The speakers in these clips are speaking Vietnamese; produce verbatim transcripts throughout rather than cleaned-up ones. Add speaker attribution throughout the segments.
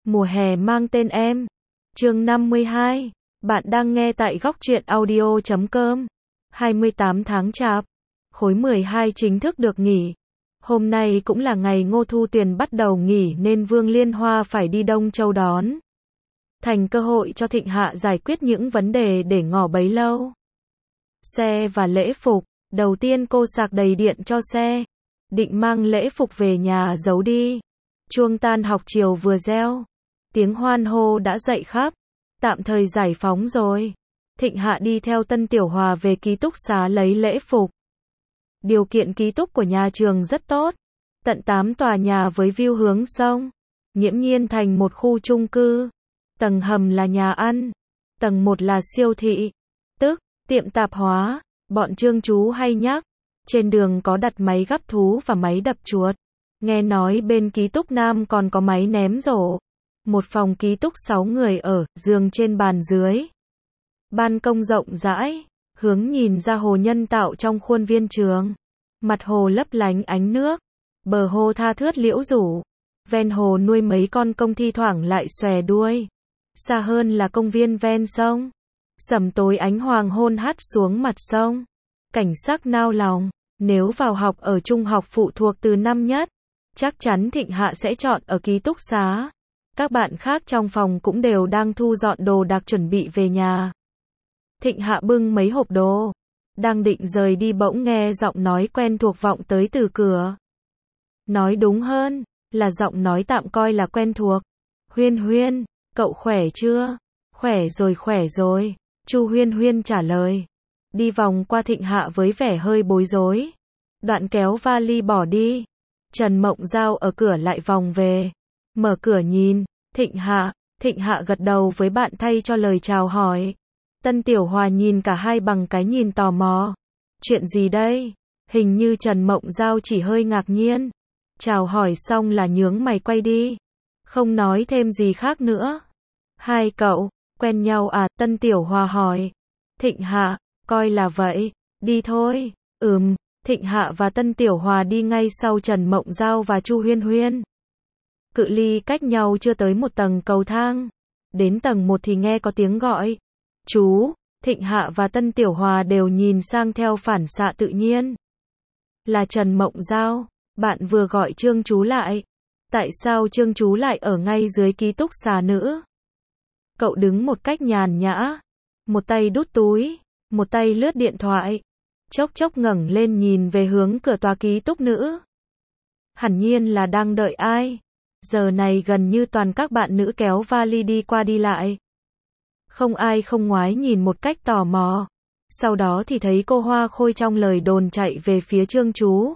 Speaker 1: Mùa hè mang tên em. Chương năm mươi hai. Bạn đang nghe tại góc truyện audio chấm com. hai mươi tám tháng Chạp. Khối mười hai chính thức được nghỉ. Hôm nay cũng là ngày Ngô Thu Tuyền bắt đầu nghỉ nên Vương Liên Hoa phải đi Đông Châu đón. Thành cơ hội cho Thịnh Hạ giải quyết những vấn đề để ngỏ bấy lâu. Xe và lễ phục. Đầu tiên cô sạc đầy điện cho xe. Định mang lễ phục về nhà giấu đi. Chuông tan học chiều vừa reo. Tiếng hoan hô đã dậy khắp. Tạm thời giải phóng rồi. Thịnh Hạ đi theo Tân Tiểu Hòa về ký túc xá lấy lễ phục. Điều kiện ký túc của nhà trường rất tốt. Tận tám tòa nhà với view hướng sông. Nghiễm nhiên thành một khu chung cư. Tầng hầm là nhà ăn. Tầng một là siêu thị. Tức, tiệm tạp hóa. Bọn Trương chú hay nhắc. Trên đường có đặt máy gắp thú và máy đập chuột. Nghe nói bên ký túc nam còn có máy ném rổ. Một phòng ký túc sáu người ở, giường trên bàn dưới. Ban công rộng rãi, hướng nhìn ra hồ nhân tạo trong khuôn viên trường. Mặt hồ lấp lánh ánh nước. Bờ hồ tha thướt liễu rủ. Ven hồ nuôi mấy con công thi thoảng lại xòe đuôi. Xa hơn là công viên ven sông. Sẩm tối ánh hoàng hôn hắt xuống mặt sông. Cảnh sắc nao lòng. Nếu vào học ở trung học phụ thuộc từ năm nhất, chắc chắn Thịnh Hạ sẽ chọn ở ký túc xá. Các bạn khác trong phòng cũng đều đang thu dọn đồ đạc chuẩn bị về nhà. Thịnh Hạ bưng mấy hộp đồ. Đang định rời đi bỗng nghe giọng nói quen thuộc vọng tới từ cửa. Nói đúng hơn, là giọng nói tạm coi là quen thuộc. Huyên Huyên, cậu khỏe chưa? Khỏe rồi khỏe rồi. Chu Huyên Huyên trả lời. Đi vòng qua Thịnh Hạ với vẻ hơi bối rối. Đoạn kéo vali bỏ đi. Trần Mộng Giao ở cửa lại vòng về. Mở cửa nhìn. Thịnh Hạ. Thịnh Hạ gật đầu với bạn thay cho lời chào hỏi. Tân Tiểu Hòa nhìn cả hai bằng cái nhìn tò mò. Chuyện gì đây? Hình như Trần Mộng Giao chỉ hơi ngạc nhiên. Chào hỏi xong là nhướng mày quay đi. Không nói thêm gì khác nữa. Hai cậu, quen nhau à? Tân Tiểu Hòa hỏi. Thịnh Hạ, coi là vậy. Đi thôi. Ừm. Thịnh Hạ và Tân Tiểu Hòa đi ngay sau Trần Mộng Giao và Chu Huyên Huyên. Cự ly cách nhau chưa tới một tầng cầu thang. Đến tầng một thì nghe có tiếng gọi. Chú. Thịnh Hạ và Tân Tiểu Hòa đều nhìn sang theo phản xạ tự nhiên. Là Trần Mộng Giao. Bạn vừa gọi Trương chú lại. Tại sao Trương chú lại ở ngay dưới ký túc xá nữ? Cậu đứng một cách nhàn nhã. Một tay đút túi. Một tay lướt điện thoại. Chốc chốc ngẩng lên nhìn về hướng cửa tòa ký túc nữ. Hẳn nhiên là đang đợi ai. Giờ này gần như toàn các bạn nữ kéo vali đi qua đi lại. Không ai không ngoái nhìn một cách tò mò. Sau đó thì thấy cô Hoa Khôi trong lời đồn chạy về phía Trương chú.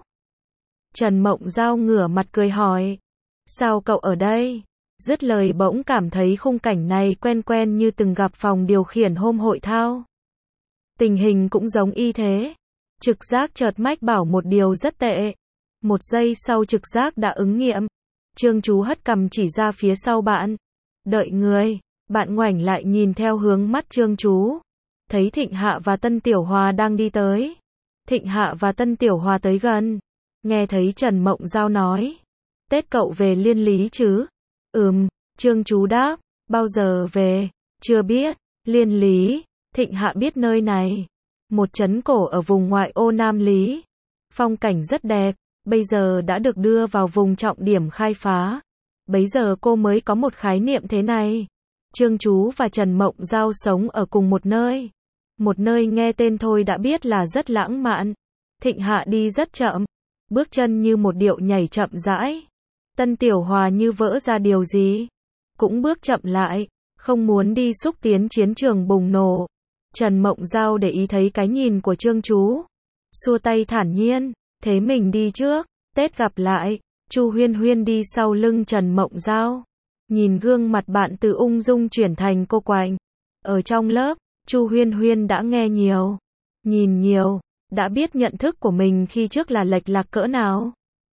Speaker 1: Trần Mộng Giao ngửa mặt cười hỏi. Sao cậu ở đây? Dứt lời bỗng cảm thấy khung cảnh này quen quen như từng gặp phòng điều khiển hôm hội thao. Tình hình cũng giống y thế. Trực giác chợt mách bảo một điều rất tệ. Một giây sau trực giác đã ứng nghiệm. Trương chú hất cằm chỉ ra phía sau bạn. Đợi người. Bạn ngoảnh lại nhìn theo hướng mắt Trương chú. Thấy Thịnh Hạ và Tân Tiểu Hòa đang đi tới. Thịnh Hạ và Tân Tiểu Hòa tới gần. Nghe thấy Trần Mộng Giao nói. Tết cậu về Liên Lý chứ? Ừm. Trương chú đáp. Bao giờ về? Chưa biết. Liên Lý. Thịnh Hạ biết nơi này. Một trấn cổ ở vùng ngoại ô Nam Lý. Phong cảnh rất đẹp. Bây giờ đã được đưa vào vùng trọng điểm khai phá. Bấy giờ cô mới có một khái niệm thế này. Trương chú và Trần Mộng Giao sống ở cùng một nơi. Một nơi nghe tên thôi đã biết là rất lãng mạn. Thịnh Hạ đi rất chậm. Bước chân như một điệu nhảy chậm rãi. Tân Tiểu Hòa như vỡ ra điều gì. Cũng bước chậm lại. Không muốn đi xúc tiến chiến trường bùng nổ. Trần Mộng Giao để ý thấy cái nhìn của Trương chú. Xua tay thản nhiên. Thế mình đi trước. Tết gặp lại. Chu Huyên Huyên đi sau lưng Trần Mộng Giao. Nhìn gương mặt bạn từ ung dung chuyển thành cô quạnh. Ở trong lớp, Chu Huyên Huyên đã nghe nhiều. Nhìn nhiều. Đã biết nhận thức của mình khi trước là lệch lạc cỡ nào.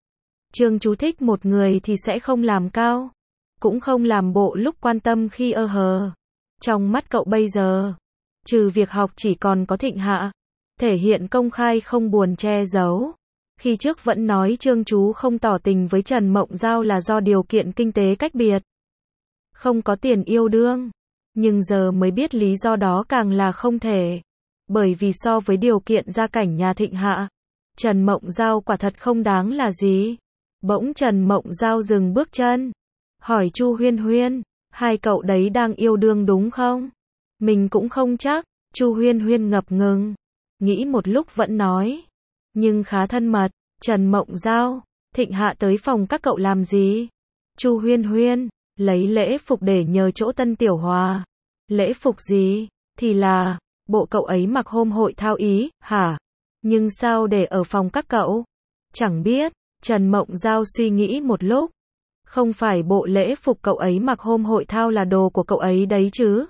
Speaker 1: Trương chú thích một người thì sẽ không làm cao. Cũng không làm bộ lúc quan tâm khi ơ hờ. Trong mắt cậu bây giờ, trừ việc học chỉ còn có Thịnh Hạ. Thể hiện công khai không buồn che giấu. Khi trước vẫn nói Trương chú không tỏ tình với Trần Mộng Giao là do điều kiện kinh tế cách biệt. không có tiền yêu đương. Nhưng giờ mới biết lý do đó càng là không thể. Bởi vì so với điều kiện gia cảnh nhà Thịnh Hạ, Trần Mộng Giao quả thật không đáng là gì. Bỗng Trần Mộng Giao dừng bước chân, hỏi Chu Huyên Huyên, hai cậu đấy đang yêu đương đúng không? Mình cũng không chắc. Chu Huyên Huyên ngập ngừng, nghĩ một lúc vẫn nói, nhưng khá thân mật. Trần Mộng Giao, Thịnh Hạ tới phòng các cậu làm gì? Chu Huyên Huyên, lấy lễ phục để nhờ chỗ Tân Tiểu Hòa. Lễ phục gì? Thì là bộ cậu ấy mặc hôm hội thao ý, hả? Nhưng sao để ở phòng các cậu? Chẳng biết. Trần Mộng Giao suy nghĩ một lúc. Không phải bộ lễ phục cậu ấy mặc hôm hội thao là đồ của cậu ấy đấy chứ?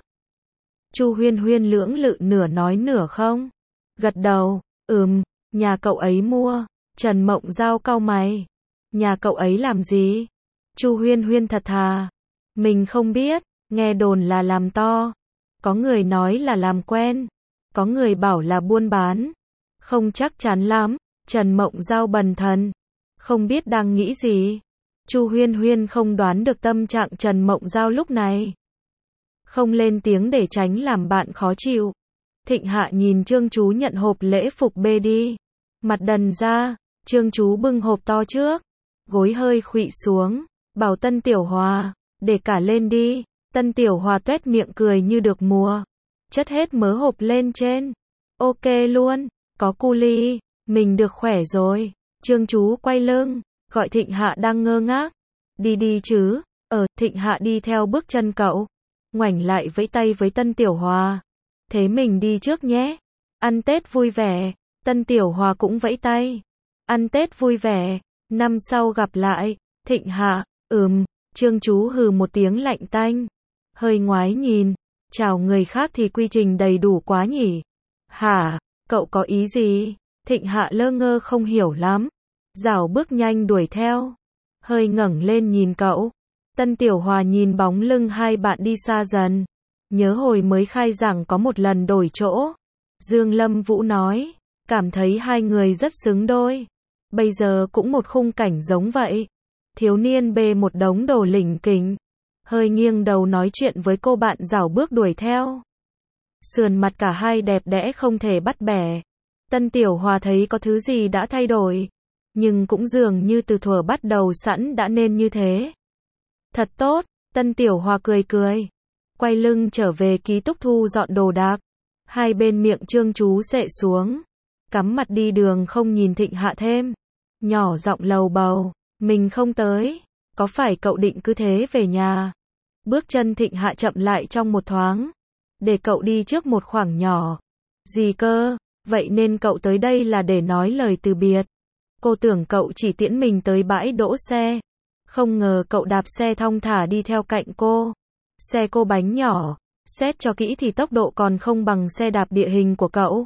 Speaker 1: Chu Huyên Huyên lưỡng lự nửa nói nửa không. Gật đầu, ừm, nhà cậu ấy mua. Trần Mộng Giao cau mày. Nhà cậu ấy làm gì? Chu Huyên Huyên thật thà. Mình không biết, nghe đồn là làm to. Có người nói là làm quen. Có người bảo là buôn bán. Không chắc chắn lắm. Trần Mộng Giao bần thần. Không biết đang nghĩ gì. Chu Huyên Huyên không đoán được tâm trạng Trần Mộng Giao lúc này. Không lên tiếng để tránh làm bạn khó chịu. Thịnh Hạ nhìn Trương Chú nhận hộp lễ phục bê đi. Mặt đần ra, Trương Chú bưng hộp to trước. Gối hơi khuỵu xuống, bảo Tân Tiểu Hòa, để cả lên đi. Tân Tiểu Hòa tuét miệng cười như được mùa. Chất hết mớ hộp lên trên. Ok luôn, có cu ly, mình được khỏe rồi. Trương Chú quay lưng, gọi Thịnh Hạ đang ngơ ngác. Đi đi chứ, ở, Thịnh Hạ đi theo bước chân cậu. Ngoảnh lại vẫy tay với Tân Tiểu Hòa. Thế mình đi trước nhé. Ăn Tết vui vẻ. Tân Tiểu Hòa cũng vẫy tay. Ăn Tết vui vẻ. Năm sau gặp lại. Thịnh Hạ, ừm. Trương Chú hừ một tiếng lạnh tanh. Hơi ngoái nhìn. Chào người khác thì quy trình đầy đủ quá nhỉ. Hả, cậu có ý gì? Thịnh Hạ lơ ngơ không hiểu lắm. Dảo bước nhanh đuổi theo. Hơi ngẩng lên nhìn cậu. Tân Tiểu Hòa nhìn bóng lưng hai bạn đi xa dần. Nhớ hồi mới khai giảng có một lần đổi chỗ. Dương Lâm Vũ nói, cảm thấy hai người rất xứng đôi. Bây giờ cũng một khung cảnh giống vậy. Thiếu niên bê một đống đồ lỉnh kỉnh. Hơi nghiêng đầu nói chuyện với cô bạn dảo bước đuổi theo. Sườn mặt cả hai đẹp đẽ không thể bắt bẻ. Tân Tiểu Hòa thấy có thứ gì đã thay đổi. Nhưng cũng dường như từ thuở bắt đầu sẵn đã nên như thế. Thật tốt, Tân Tiểu Hòa cười cười. Quay lưng trở về ký túc thu dọn đồ đạc. Hai bên miệng Trương Chú xệ xuống. Cắm mặt đi đường không nhìn Thịnh Hạ thêm. Nhỏ giọng lầu bầu. Mình không tới. Có phải cậu định cứ thế về nhà? Bước chân Thịnh Hạ chậm lại trong một thoáng. Để cậu đi trước một khoảng nhỏ. Gì cơ? Vậy nên cậu tới đây là để nói lời từ biệt. Cô tưởng cậu chỉ tiễn mình tới bãi đỗ xe. Không ngờ cậu đạp xe thong thả đi theo cạnh cô. Xe cô bánh nhỏ. Xét cho kỹ thì tốc độ còn không bằng xe đạp địa hình của cậu.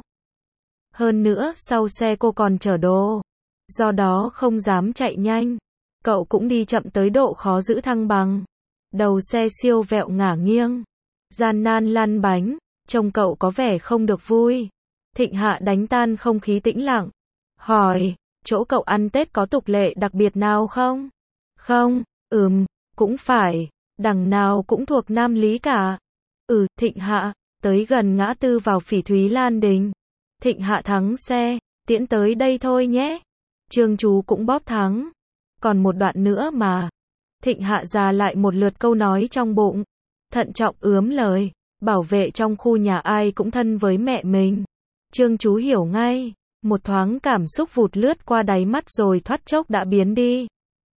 Speaker 1: Hơn nữa, sau xe cô còn chở đồ. Do đó không dám chạy nhanh. Cậu cũng đi chậm tới độ khó giữ thăng bằng. Đầu xe siêu vẹo ngả nghiêng. Gian nan lăn bánh. Trông cậu có vẻ không được vui. Thịnh Hạ đánh tan không khí tĩnh lặng. Hỏi, chỗ cậu ăn Tết có tục lệ đặc biệt nào không? Không, ừm, cũng phải. Đằng nào cũng thuộc Nam Lý cả. Ừ, Thịnh Hạ, tới gần ngã tư vào Phỉ Thúy Lan Đình. Thịnh Hạ thắng xe, tiễn tới đây thôi nhé. Trương Chú cũng bóp thắng. Còn một đoạn nữa mà. Thịnh Hạ già lại một lượt câu nói trong bụng. Thận trọng ướm lời. Bảo vệ trong khu nhà ai cũng thân với mẹ mình. Trương Chú hiểu ngay. Một thoáng cảm xúc vụt lướt qua đáy mắt rồi thoát chốc đã biến đi.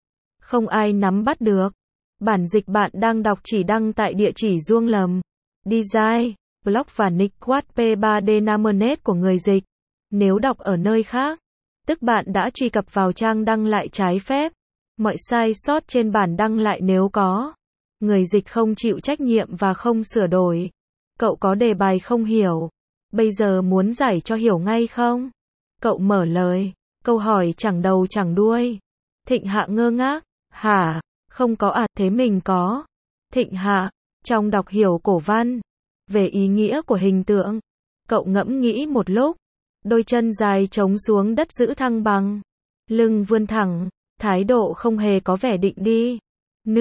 Speaker 1: Không ai nắm bắt được. Bản dịch bạn đang đọc chỉ đăng tại địa chỉ Duông Lầm. Design, blog và nick quát p ba d Namenet của người dịch. Nếu đọc ở nơi khác, tức bạn đã truy cập vào trang đăng lại trái phép. Mọi sai sót trên bản đăng lại nếu có. Người dịch không chịu trách nhiệm và không sửa đổi. Cậu có đề bài không hiểu. Bây giờ muốn giải cho hiểu ngay không? Cậu mở lời. Câu hỏi chẳng đầu chẳng đuôi. Thịnh Hạ ngơ ngác. Hả? Không có à, thế mình có. Thịnh Hạ, trong đọc hiểu cổ văn, về ý nghĩa của hình tượng, cậu ngẫm nghĩ một lúc, đôi chân dài trống xuống đất giữ thăng bằng, lưng vươn thẳng, thái độ không hề có vẻ định đi. Nước,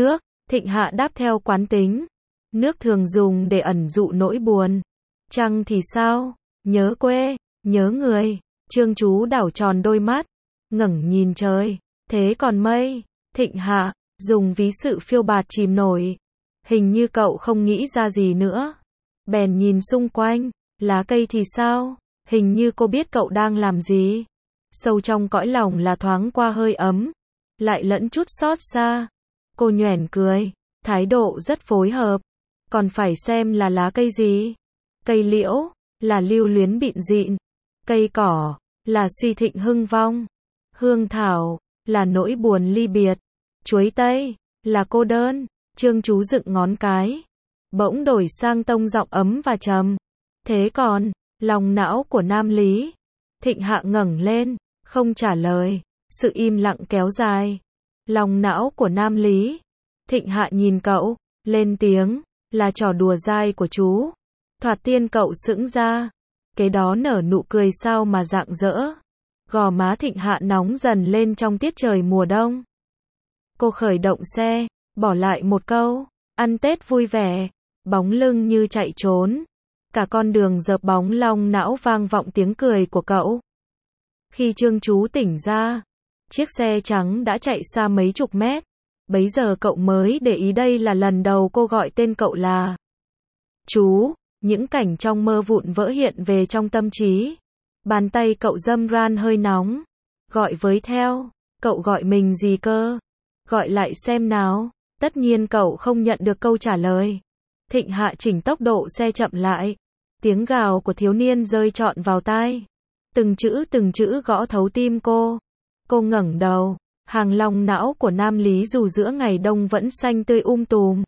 Speaker 1: Thịnh Hạ đáp theo quán tính. Nước thường dùng để ẩn dụ nỗi buồn. Trăng thì sao? Nhớ quê, nhớ người. Trương Chú đảo tròn đôi mắt, ngẩng nhìn trời. Thế còn mây? Thịnh Hạ, dùng ví sự phiêu bạt chìm nổi. Hình như cậu không nghĩ ra gì nữa. Bèn nhìn xung quanh, lá cây thì sao? Hình như cô biết cậu đang làm gì. Sâu trong cõi lòng là thoáng qua hơi ấm, lại lẫn chút xót xa. Cô nhoẻn cười, thái độ rất phối hợp. Còn phải xem là lá cây gì. Cây liễu, là lưu luyến bịn dịn. Cây cỏ, là suy thịnh hưng vong. Hương thảo, là nỗi buồn ly biệt. Chuối tây, là cô đơn. Trương Chú dựng ngón cái, bỗng đổi sang tông giọng ấm và trầm. Thế còn, lòng não của nam lý? Thịnh Hạ ngẩng lên, không trả lời. Sự im lặng kéo dài. Lòng não của nam lý. Thịnh Hạ nhìn cậu, lên tiếng, là trò đùa dai của chú. Thoạt tiên cậu sững ra, kế đó nở nụ cười sao mà rạng rỡ. Gò má Thịnh Hạ nóng dần lên trong tiết trời mùa đông. Cô khởi động xe, bỏ lại một câu, ăn Tết vui vẻ, bóng lưng như chạy trốn. Cả con đường dợp bóng long não vang vọng tiếng cười của cậu. Khi Trương Chú tỉnh ra, chiếc xe trắng đã chạy xa mấy chục mét. Bấy giờ cậu mới để ý đây là lần đầu cô gọi tên cậu là chú. Những cảnh trong mơ vụn vỡ hiện về trong tâm trí. Bàn tay cậu dâm ran hơi nóng. Gọi với theo, cậu gọi mình gì cơ? Gọi lại xem nào. Tất nhiên cậu không nhận được câu trả lời. Thịnh Hạ chỉnh tốc độ xe chậm lại. Tiếng gào của thiếu niên rơi trọn vào tai. Từng chữ từng chữ gõ thấu tim cô. Cô ngẩng đầu. Hàng lòng não của nam lý dù giữa ngày đông vẫn xanh tươi um tùm.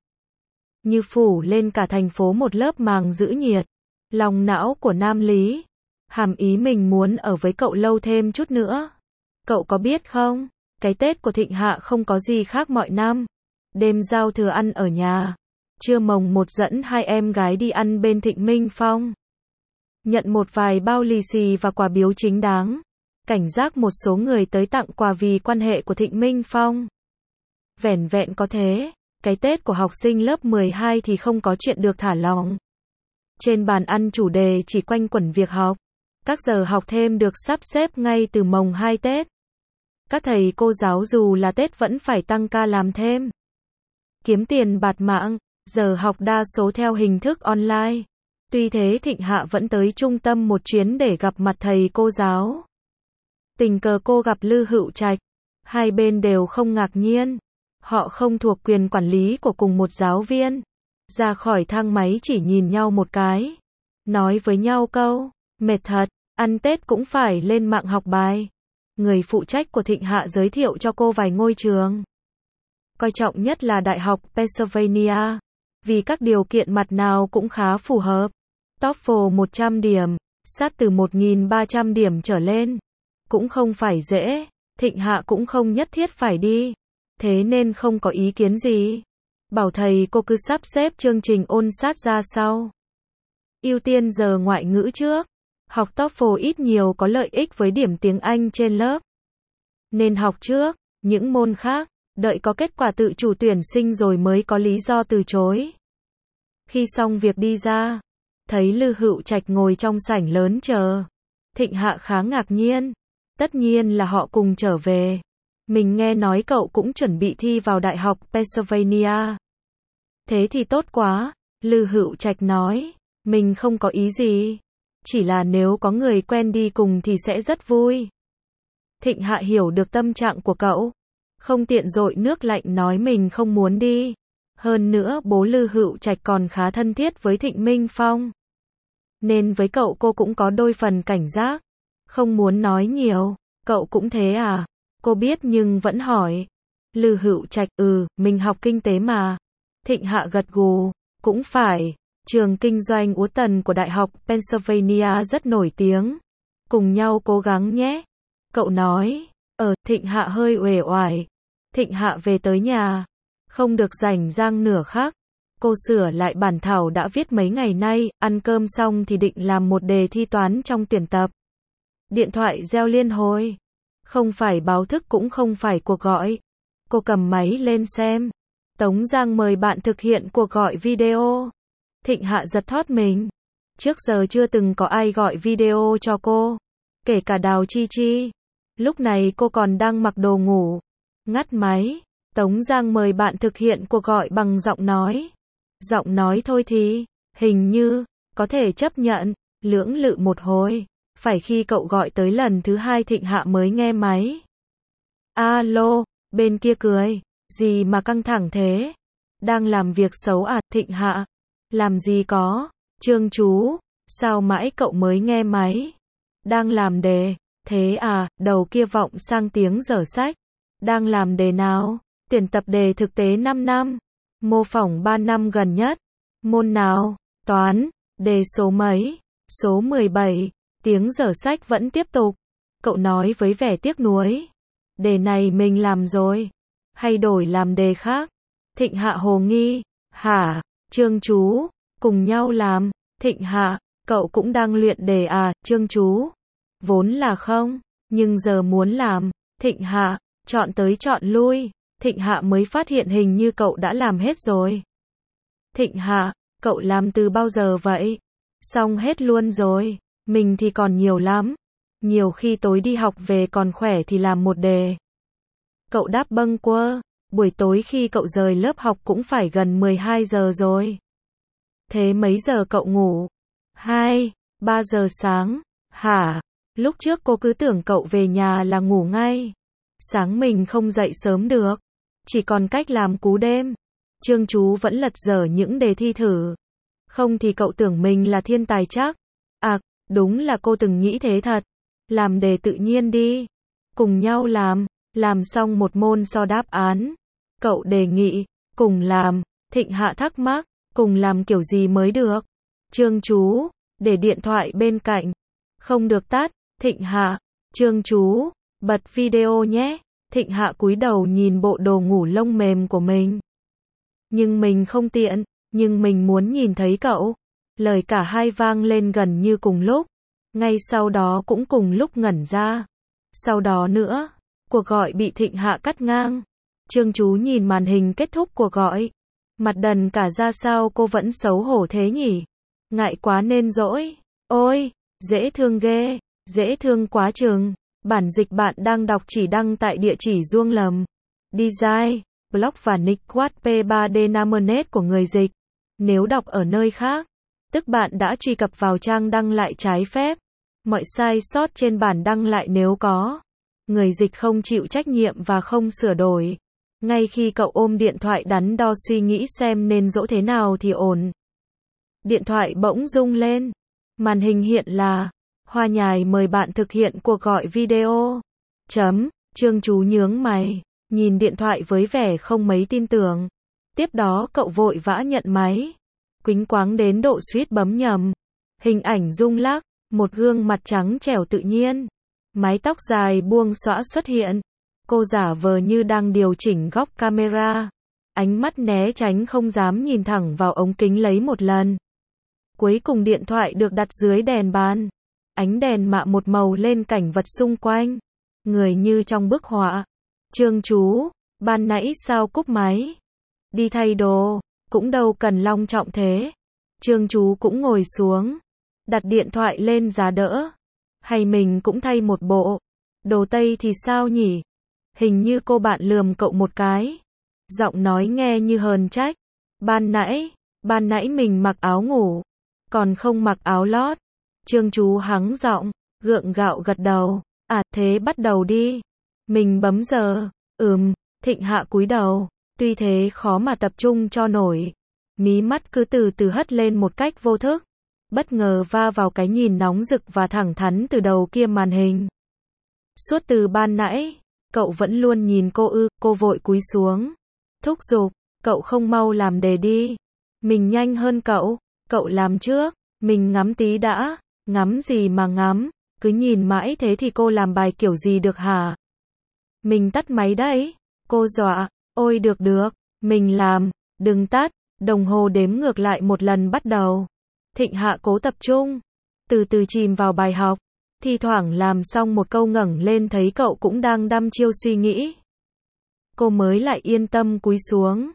Speaker 1: Như phủ lên cả thành phố một lớp màng giữ nhiệt. Lòng não của nam lý. Hàm ý mình muốn ở với cậu lâu thêm chút nữa. Cậu có biết không? Cái Tết của Thịnh Hạ không có gì khác mọi năm. Đêm giao thừa ăn ở nhà. Trưa mồng một dẫn hai em gái đi ăn bên Thịnh Minh Phong. Nhận một vài bao lì xì và quà biếu chính đáng. Cảnh giác một số người tới tặng quà vì quan hệ của Thịnh Minh Phong. Vẻn vẹn có thế, cái Tết của học sinh lớp mười hai thì không có chuyện được thả lỏng. Trên bàn ăn chủ đề chỉ quanh quẩn việc học. Các giờ học thêm được sắp xếp ngay từ mồng hai Tết. Các thầy cô giáo dù là Tết vẫn phải tăng ca làm thêm. Kiếm tiền bạt mạng, giờ học đa số theo hình thức online. Tuy thế Thịnh Hạ vẫn tới trung tâm một chuyến để gặp mặt thầy cô giáo. Tình cờ cô gặp Lư Hữu Trạch. Hai bên đều không ngạc nhiên. Họ không thuộc quyền quản lý của cùng một giáo viên. Ra khỏi thang máy chỉ nhìn nhau một cái. Nói với nhau câu, mệt thật, ăn Tết cũng phải lên mạng học bài. Người phụ trách của Thịnh Hạ giới thiệu cho cô vài ngôi trường. Coi trọng nhất là Đại học Pennsylvania. Vì các điều kiện mặt nào cũng khá phù hợp. TOEFL một trăm điểm, sát từ một nghìn ba trăm điểm trở lên. Cũng không phải dễ, Thịnh Hạ cũng không nhất thiết phải đi. Thế nên không có ý kiến gì. Bảo thầy cô cứ sắp xếp chương trình ôn sát ra sau. Ưu tiên giờ ngoại ngữ trước. Học TOEFL ít nhiều có lợi ích với điểm tiếng Anh trên lớp. Nên học trước, những môn khác, đợi có kết quả tự chủ tuyển sinh rồi mới có lý do từ chối. Khi xong việc đi ra, thấy Lư Hữu Trạch ngồi trong sảnh lớn chờ. Thịnh Hạ khá ngạc nhiên. Tất nhiên là họ cùng trở về. Mình nghe nói cậu cũng chuẩn bị thi vào Đại học Pennsylvania. Thế thì tốt quá, Lư Hữu Trạch nói. Mình không có ý gì. Chỉ là nếu có người quen đi cùng thì sẽ rất vui. Thịnh Hạ hiểu được tâm trạng của cậu. Không tiện dội nước lạnh nói mình không muốn đi. Hơn nữa bố Lư Hữu Trạch còn khá thân thiết với Thịnh Minh Phong. Nên với cậu cô cũng có đôi phần cảnh giác. Không muốn nói nhiều. Cậu cũng thế à? Cô biết nhưng vẫn hỏi. Lư Hữu Trạch, ừ, mình học kinh tế mà. Thịnh Hạ gật gù. Cũng phải. Trường kinh doanh Úa Tần của Đại học Pennsylvania rất nổi tiếng. Cùng nhau cố gắng nhé. Cậu nói. Ờ, Thịnh Hạ hơi uể oải. Thịnh Hạ về tới nhà. Không được rảnh rang nửa khắc. Cô sửa lại bản thảo đã viết mấy ngày nay, ăn cơm xong thì định làm một đề thi toán trong tuyển tập. Điện thoại reo liên hồi. Không phải báo thức cũng không phải cuộc gọi. Cô cầm máy lên xem. Tống Giang mời bạn thực hiện cuộc gọi video. Thịnh Hạ giật thót mình. Trước giờ chưa từng có ai gọi video cho cô. Kể cả Đào Chi Chi. Lúc này cô còn đang mặc đồ ngủ. Ngắt máy. Tống Giang mời bạn thực hiện cuộc gọi bằng giọng nói. Giọng nói thôi thì, hình như, có thể chấp nhận. Lưỡng lự một hồi. Phải khi cậu gọi tới lần thứ hai Thịnh Hạ mới nghe máy. Alo, bên kia cười. Gì mà căng thẳng thế? Đang làm việc xấu à, Thịnh Hạ? Làm gì có? Trương chú, sao mãi cậu mới nghe máy? Đang làm đề. Thế à, đầu kia vọng sang tiếng dở sách. Đang làm đề nào? Tuyển tập đề thực tế năm năm. Mô phỏng ba năm gần nhất. Môn nào? Toán. Đề số mấy? Số mười bảy. Tiếng dở sách vẫn tiếp tục. Cậu nói với vẻ tiếc nuối. Đề này mình làm rồi. Hay đổi làm đề khác? Thịnh Hạ hồ nghi. Hả? Trương chú, cùng nhau làm. Thịnh Hạ, cậu cũng đang luyện đề à, Trương chú? Vốn là không, nhưng giờ muốn làm. Thịnh Hạ, chọn tới chọn lui. Thịnh Hạ mới phát hiện hình như cậu đã làm hết rồi. Thịnh Hạ, cậu làm từ bao giờ vậy? Xong hết luôn rồi. Mình thì còn nhiều lắm. Nhiều khi tối đi học về còn khỏe thì làm một đề. Cậu đáp bâng quơ. Buổi tối khi cậu rời lớp học cũng phải gần mười hai giờ rồi. Thế mấy giờ cậu ngủ? hai, ba giờ sáng. Hả? Lúc trước cô cứ tưởng cậu về nhà là ngủ ngay. Sáng mình không dậy sớm được. Chỉ còn cách làm cú đêm. Trương chú vẫn lật dở những đề thi thử. Không thì cậu tưởng mình là thiên tài chắc. À, đúng là cô từng nghĩ thế thật. Làm đề tự nhiên đi. Cùng nhau làm. Làm xong một môn so đáp án. Cậu đề nghị. Cùng làm. Thịnh Hạ thắc mắc. Cùng làm kiểu gì mới được? Trương chú. Để điện thoại bên cạnh. Không được tắt. Thịnh Hạ. Trương chú. Bật video nhé. Thịnh Hạ cúi đầu nhìn bộ đồ ngủ lông mềm của mình. Nhưng mình không tiện. Nhưng mình muốn nhìn thấy cậu. Lời cả hai vang lên gần như cùng lúc. Ngay sau đó cũng cùng lúc ngẩn ra. Sau đó nữa, cuộc gọi bị Thịnh Hạ cắt ngang. Trương chú nhìn màn hình kết thúc cuộc gọi. Mặt đần cả ra, sao cô vẫn xấu hổ thế nhỉ? Ngại quá nên dỗi. Ôi, dễ thương ghê, dễ thương quá chừng. Bản dịch bạn đang đọc chỉ đăng tại địa chỉ Duông Lầm. Design, blog và nick quát P ba D Namenet của người dịch. Nếu đọc ở nơi khác, tức bạn đã truy cập vào trang đăng lại trái phép. Mọi sai sót trên bản đăng lại nếu có. Người dịch không chịu trách nhiệm và không sửa đổi. Ngay khi cậu ôm điện thoại đắn đo suy nghĩ xem nên dỗ thế nào thì ổn. Điện thoại bỗng rung lên. Màn hình hiện là Hoa Nhài mời bạn thực hiện cuộc gọi video. Chấm, Trương chú nhướng mày, nhìn điện thoại với vẻ không mấy tin tưởng. Tiếp đó cậu vội vã nhận máy. Quýnh quáng đến độ suýt bấm nhầm. Hình ảnh rung lắc, một gương mặt trắng trẻo tự nhiên. Mái tóc dài buông xõa xuất hiện. Cô giả vờ như đang điều chỉnh góc camera. Ánh mắt né tránh không dám nhìn thẳng vào ống kính lấy một lần. Cuối cùng điện thoại được đặt dưới đèn bàn. Ánh đèn mạ một màu lên cảnh vật xung quanh. Người như trong bức họa. Trương chú, ban nãy sao cúp máy? Đi thay đồ, cũng đâu cần long trọng thế. Trương chú cũng ngồi xuống. Đặt điện thoại lên giá đỡ. Hay mình cũng thay một bộ. Đồ Tây thì sao nhỉ? Hình như cô bạn lườm cậu một cái. Giọng nói nghe như hờn trách. Ban nãy, ban nãy mình mặc áo ngủ. Còn không mặc áo lót. Trương chú hắng giọng, gượng gạo gật đầu. À, thế bắt đầu đi. Mình bấm giờ. Ừm, Thịnh Hạ cúi đầu. Tuy thế khó mà tập trung cho nổi. Mí mắt cứ từ từ hất lên một cách vô thức. Bất ngờ va vào cái nhìn nóng rực và thẳng thắn từ đầu kia màn hình. Suốt từ ban nãy, cậu vẫn luôn nhìn cô ư, cô vội cúi xuống. Thúc giục, cậu không mau làm đề đi. Mình nhanh hơn cậu, cậu làm trước, mình ngắm tí đã. Ngắm gì mà ngắm, cứ nhìn mãi thế thì cô làm bài kiểu gì được hả? Mình tắt máy đấy, cô dọa. Ôi được được, mình làm, đừng tắt. Đồng hồ đếm ngược lại một lần bắt đầu. Thịnh Hạ cố tập trung, từ từ chìm vào bài học. Thi thoảng làm xong một câu ngẩng lên thấy cậu cũng đang đăm chiêu suy nghĩ. Cô mới lại yên tâm cúi xuống.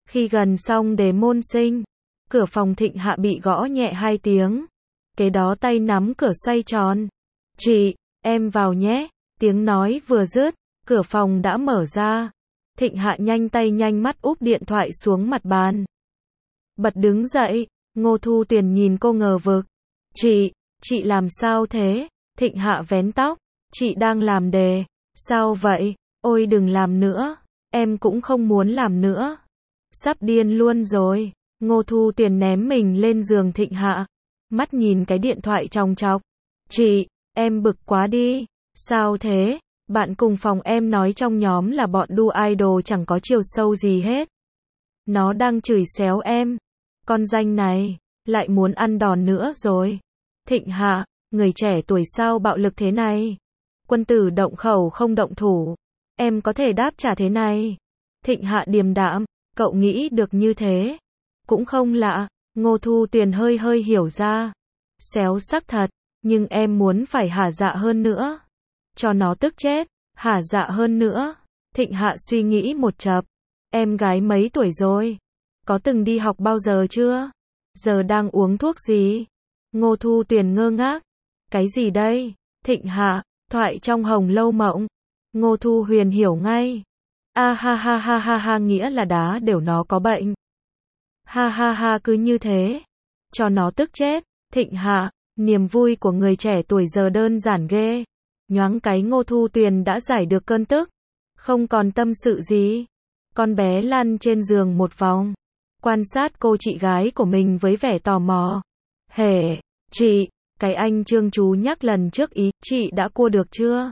Speaker 1: Khi gần xong đề môn sinh, cửa phòng Thịnh Hạ bị gõ nhẹ hai tiếng. Kế đó tay nắm cửa xoay tròn. Chị, em vào nhé. Tiếng nói vừa dứt, cửa phòng đã mở ra. Thịnh Hạ nhanh tay nhanh mắt úp điện thoại xuống mặt bàn. Bật đứng dậy, Ngô Thu Tuyền nhìn cô ngờ vực. Chị, chị làm sao thế? Thịnh Hạ vén tóc. Chị đang làm đề. Sao vậy? Ôi đừng làm nữa. Em cũng không muốn làm nữa. Sắp điên luôn rồi. Ngô Thu Tuyền ném mình lên giường Thịnh Hạ. Mắt nhìn cái điện thoại chòng chọc. Chị, em bực quá đi. Sao thế? Bạn cùng phòng em nói trong nhóm là bọn đu idol chẳng có chiều sâu gì hết. Nó đang chửi xéo em. Con danh này, lại muốn ăn đòn nữa rồi. Thịnh Hạ, người trẻ tuổi sao bạo lực thế này? Quân tử động khẩu không động thủ. Em có thể đáp trả thế này. Thịnh Hạ điềm đạm, cậu nghĩ được như thế. Cũng không lạ, Ngô Thu Tuyền hơi hơi hiểu ra. Xéo sắc thật, nhưng em muốn phải hả dạ hơn nữa. Cho nó tức chết, hả dạ hơn nữa. Thịnh Hạ suy nghĩ một chập. Em gái mấy tuổi rồi? Có từng đi học bao giờ chưa? Giờ đang uống thuốc gì? Ngô Thu Tuyền ngơ ngác. Cái gì đây? Thịnh Hạ, thoại trong Hồng Lâu Mộng. Ngô Thu Huyền hiểu ngay. A ha ha ha ha ha, nghĩa là đá đều nó có bệnh. Ha ha ha, cứ như thế. Cho nó tức chết. Thịnh Hạ, niềm vui của người trẻ tuổi giờ đơn giản ghê. Nhoáng cái Ngô Thu Tuyền đã giải được cơn tức. Không còn tâm sự gì. Con bé lăn trên giường một vòng. Quan sát cô chị gái của mình với vẻ tò mò. Hề, chị, cái anh Trương chú nhắc lần trước ý, chị đã cua được chưa?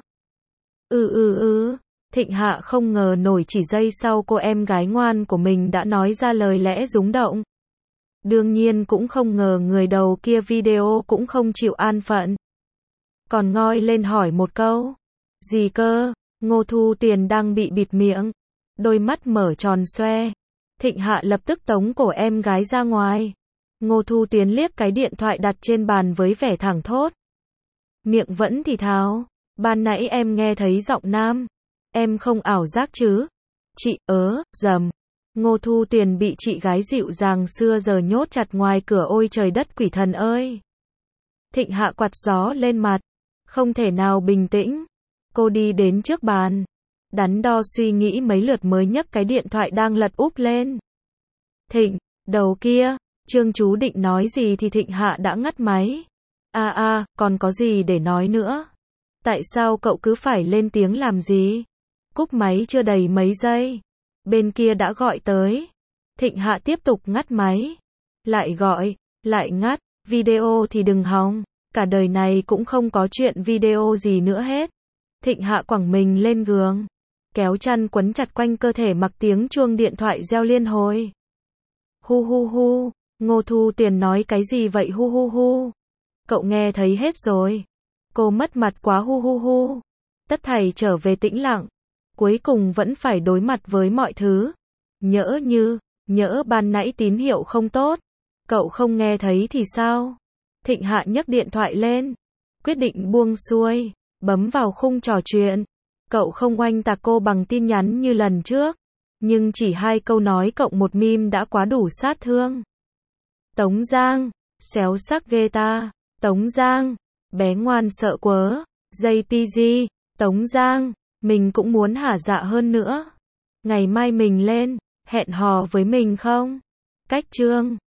Speaker 1: Ừ ừ ừ. Thịnh Hạ không ngờ nổi chỉ giây sau cô em gái ngoan của mình đã nói ra lời lẽ rúng động. Đương nhiên cũng không ngờ người đầu kia video cũng không chịu an phận. Còn ngoi lên hỏi một câu. Gì cơ? Ngô Thu Tuyền đang bị bịt miệng. Đôi mắt mở tròn xoe. Thịnh Hạ lập tức tống cổ em gái ra ngoài. Ngô Thu Tuyền liếc cái điện thoại đặt trên bàn với vẻ thẳng thốt. Miệng vẫn thì thào. Ban nãy em nghe thấy giọng nam. Em không ảo giác chứ? Chị, ớ, dầm. Ngô Thu Tuyền bị chị gái dịu dàng xưa giờ nhốt chặt ngoài cửa, ôi trời đất quỷ thần ơi. Thịnh Hạ quạt gió lên mặt. Không thể nào bình tĩnh. Cô đi đến trước bàn. Đắn đo suy nghĩ mấy lượt mới nhấc cái điện thoại đang lật úp lên. Thịnh, đầu kia, Trương chú định nói gì thì Thịnh Hạ đã ngắt máy. A à, a, à, còn có gì để nói nữa? Tại sao cậu cứ phải lên tiếng làm gì? Cúp máy chưa đầy mấy giây. Bên kia đã gọi tới. Thịnh Hạ tiếp tục ngắt máy. Lại gọi, lại ngắt, video thì đừng hòng. Cả đời này cũng không có chuyện video gì nữa hết. Thịnh Hạ quẳng mình lên giường. Kéo chăn quấn chặt quanh cơ thể, mặc tiếng chuông điện thoại reo liên hồi. Hu hu hu, Ngô Thu Tuyền nói cái gì vậy hu hu hu? Cậu nghe thấy hết rồi. Cô mất mặt quá hu hu hu. Tất thảy trở về tĩnh lặng. Cuối cùng vẫn phải đối mặt với mọi thứ. Nhỡ như, nhỡ ban nãy tín hiệu không tốt. Cậu không nghe thấy thì sao? Thịnh Hạ nhấc điện thoại lên. Quyết định buông xuôi, bấm vào khung trò chuyện. Cậu không oanh tạc cô bằng tin nhắn như lần trước. Nhưng chỉ hai câu nói cộng một meme đã quá đủ sát thương. Tống Giang, xéo sắc ghê ta. Tống Giang, bé ngoan sợ quớ. gi pê giê, Tống Giang, mình cũng muốn hả dạ hơn nữa. Ngày mai mình lên, hẹn hò với mình không? Cách chương